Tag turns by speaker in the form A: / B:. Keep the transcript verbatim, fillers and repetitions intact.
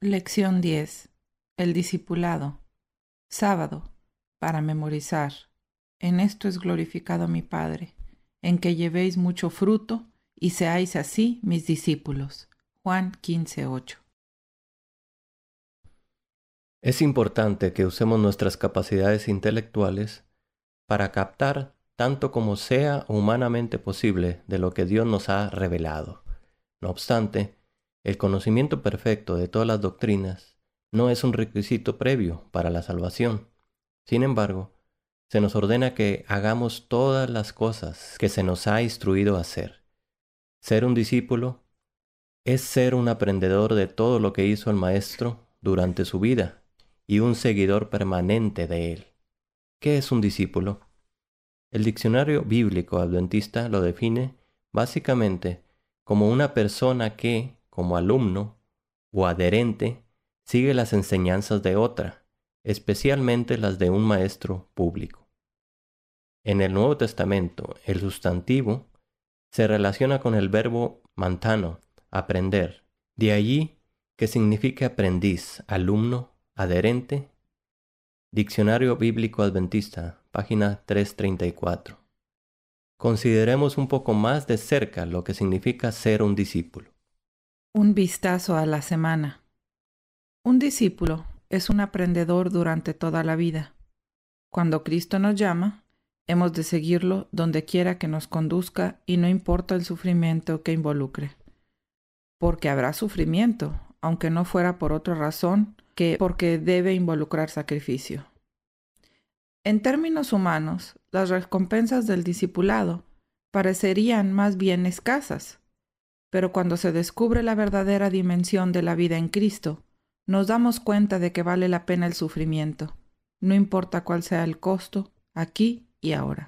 A: Lección diez. El discipulado. Sábado. Para memorizar. En esto es glorificado mi Padre, en que llevéis mucho fruto y seáis así mis discípulos. Juan quince ocho.
B: Es importante que usemos nuestras capacidades intelectuales para captar tanto como sea humanamente posible de lo que Dios nos ha revelado. No obstante, el conocimiento perfecto de todas las doctrinas no es un requisito previo para la salvación. Sin embargo, se nos ordena que hagamos todas las cosas que se nos ha instruido a hacer. Ser un discípulo es ser un aprendedor de todo lo que hizo el Maestro durante su vida y un seguidor permanente de él. ¿Qué es un discípulo? El diccionario bíblico adventista lo define básicamente como una persona que, como alumno o adherente, sigue las enseñanzas de otra, especialmente las de un maestro público. En el Nuevo Testamento, el sustantivo se relaciona con el verbo mantano, aprender. De allí que significa aprendiz, alumno, adherente. Diccionario Bíblico Adventista, página trescientos treinta y cuatro. Consideremos un poco más de cerca lo que significa ser un discípulo.
A: Un vistazo a la semana. Un discípulo es un aprendedor durante toda la vida. Cuando Cristo nos llama, hemos de seguirlo donde quiera que nos conduzca y no importa el sufrimiento que involucre. Porque habrá sufrimiento, aunque no fuera por otra razón que porque debe involucrar sacrificio. En términos humanos, las recompensas del discipulado parecerían más bien escasas, pero cuando se descubre la verdadera dimensión de la vida en Cristo, nos damos cuenta de que vale la pena el sufrimiento, no importa cuál sea el costo, aquí y ahora.